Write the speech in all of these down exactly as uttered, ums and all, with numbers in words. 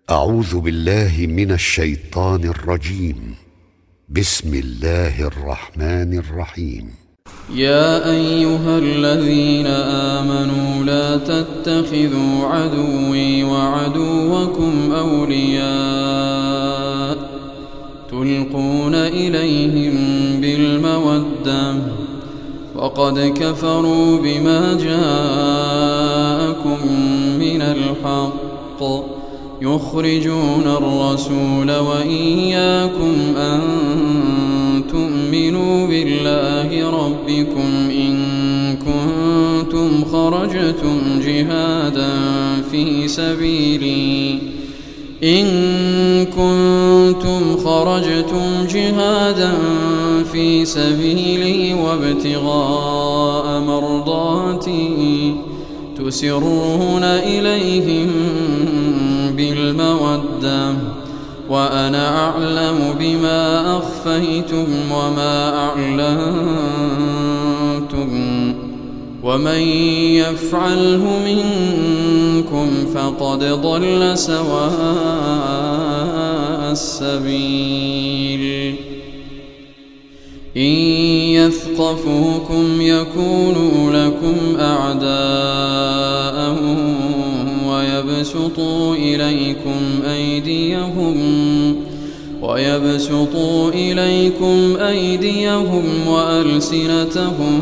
أعوذ بالله من الشيطان الرجيم. بسم الله الرحمن الرحيم. يا أيها الذين آمنوا لا تتخذوا عدوي وعدوكم أولياء تلقون إليهم بالمودة وقد كفروا بما جاءكم من الحق يخرجون الرسول وإياكم أن تؤمنوا بالله ربكم إن كنتم خرجتم جهادا في سبيلي إن كنتم خرجتم جهادا في سبيلي وابتغاء مرضاتي تسرون إليهم بالمودة وأنا أعلم بما أخفيتم وما أعلنتم ومن يفعله منكم فقد ضل سواء السبيل إن يثقفوكم يكونوا لكم أعداء ويبسطوا إليكم أيديهم ويبسطوا إليكم أيديهم وألسنتهم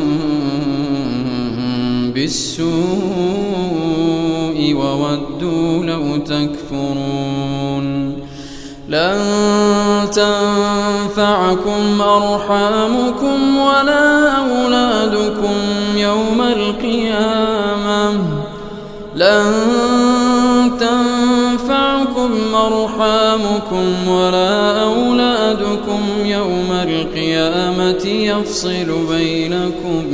بالسوء وودوا لو تكفرون لن تنفعكم أرحامكم ولا أولادكم يوم القيامة لن تنفعكم أرحامكم ولا أولادكم يوم القيامة يفصل بينكم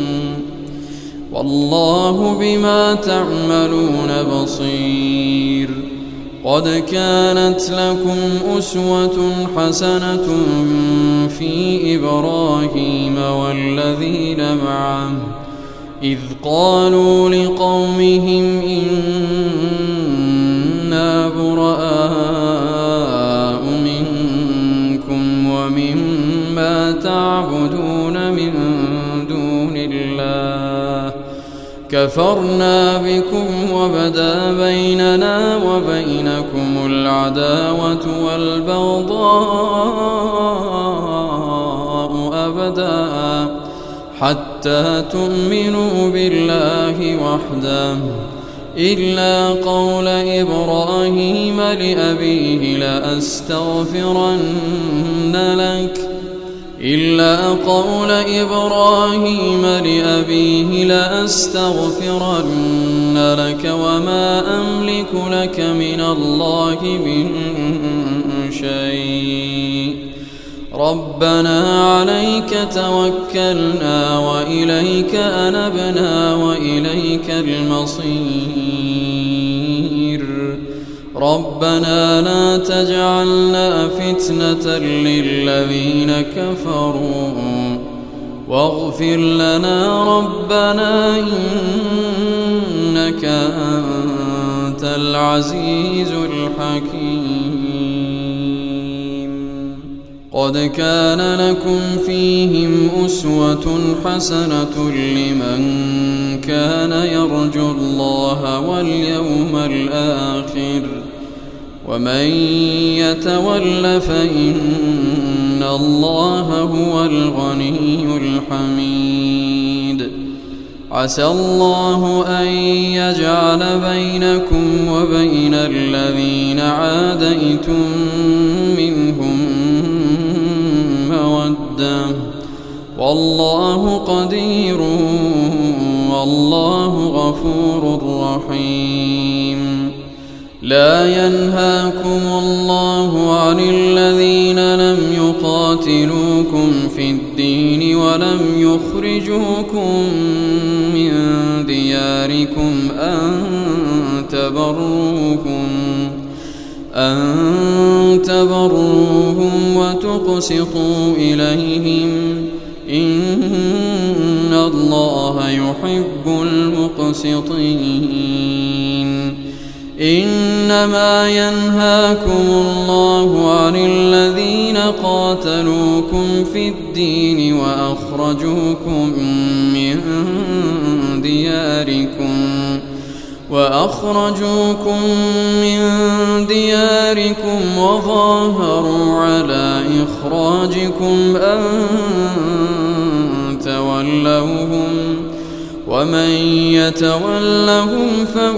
والله بما تعملون بصير قد كانت لكم أسوة حسنة في إبراهيم والذين معه إذ قالوا لقومهم إنا براء منكم ومما تعبدون من دون الله كفرنا بكم وبدا بيننا وبينكم العداوة والبغضاء أبدا حتى تؤمنوا بالله وحده إلا قول إبراهيم لأبيه لأستغفرن لك إلا قول إبراهيم لأبيه لأستغفرن لك وما أملك لك من الله من شيء ربنا عليك توكلنا وإليك أنبنا وإليك المصير ربنا لا تجعلنا فتنة للذين كفروا واغفر لنا ربنا إنك أنت العزيز الحكيم قد كان لكم فيهم أسوة حسنة لمن كان يرجو الله واليوم الآخر ومن يتول فإن الله هو الغني الحميد عسى الله أن يجعل بينكم وبين الذين عاديتم منهم مودة والله قدير والله غفور رحيم لا ينهاكم الله عن الذين لم يقاتلوكم في الدين ولم يخرجوكم من دياركم أن تبروهم أن تبروهم وتقسطوا إليهم إن الله يحب المقسطين إنما ينهاكم الله عن الذين قاتلوكم في الدين وأخرجوكم من دياركم وأخرجوكم من دياركم وظاهروا على إخراجكم أن تولوهم ومن يتولهم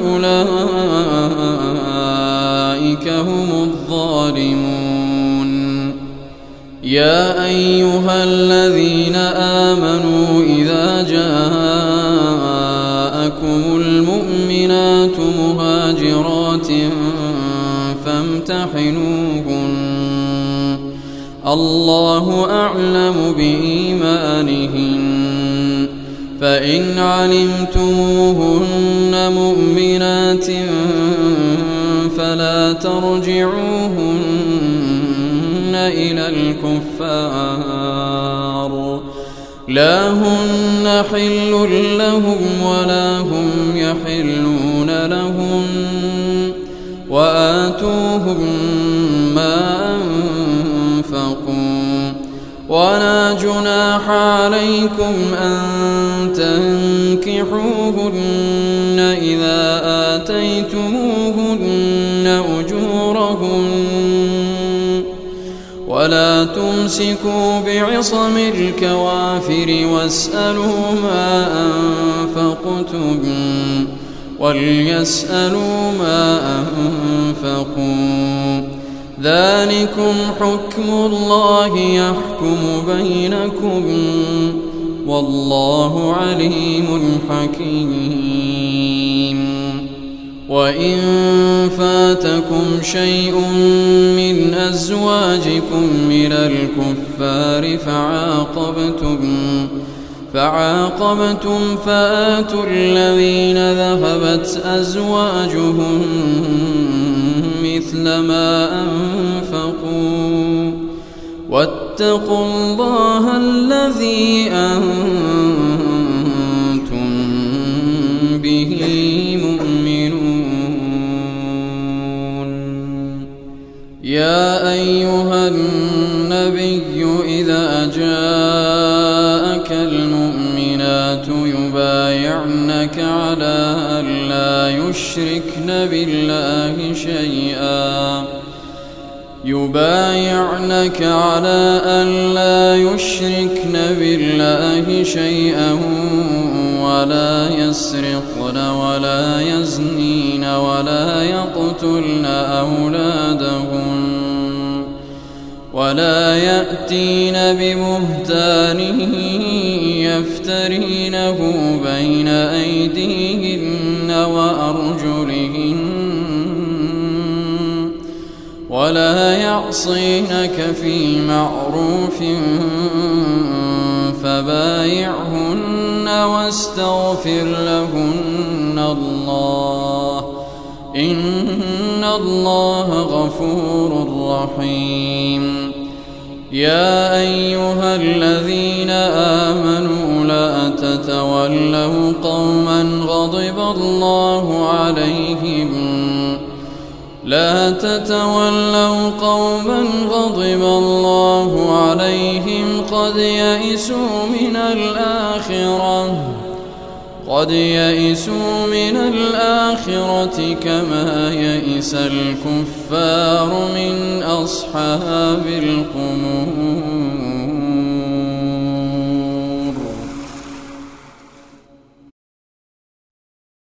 فأولئك هم الظالمون يا أيها الذين آمنوا إذا جاءكم المؤمنات مهاجرات فامتحنوهن الله أعلم بإيمانهن فإن علمتموهن مؤمنات فلا ترجعوهن إلى الكفار لا هن حل لهم ولا هم يحلون لهم وآتوهم ما أنفقوا ولا جناح عليكم أن تنكحوهن إذا آتيتموهن أجورهن ولا تمسكوا بعصم الكوافر واسألوا ما أنفقتم وليسألوا ما أنفقوا ذلكم حكم الله يحكم بينكم والله عليم حكيم وإن فاتكم شيء من أزواجكم من الكفار فعاقبتم فعاقبتم فآتوا الذين ذهبت أزواجهم مثل ما أنفقوا واتقوا الله الذي أنتم به مؤمنون يا أيها النبي إذا جاءك المؤمنات يبايعنك على أن لا يشركن بالله شيئا يبايعنك على أن لا يشركن بالله شيئا ولا يسرقن ولا يزنين ولا يقتلن أولادهن ولا يأتين ببهتان يفترينه بين أيديهن وأرجلهن ولا يعصينك في معروف فبايعهن واستغفر لهن الله إن الله غفور رحيم يا أيها الذين آمنوا لا تتولوا قوما غضب الله عليهم لا تتولوا قوما غضب الله عليهم قد يئسوا من الآخرة قد يئسوا من الآخرة كما يئس الكفار من أصحاب القبور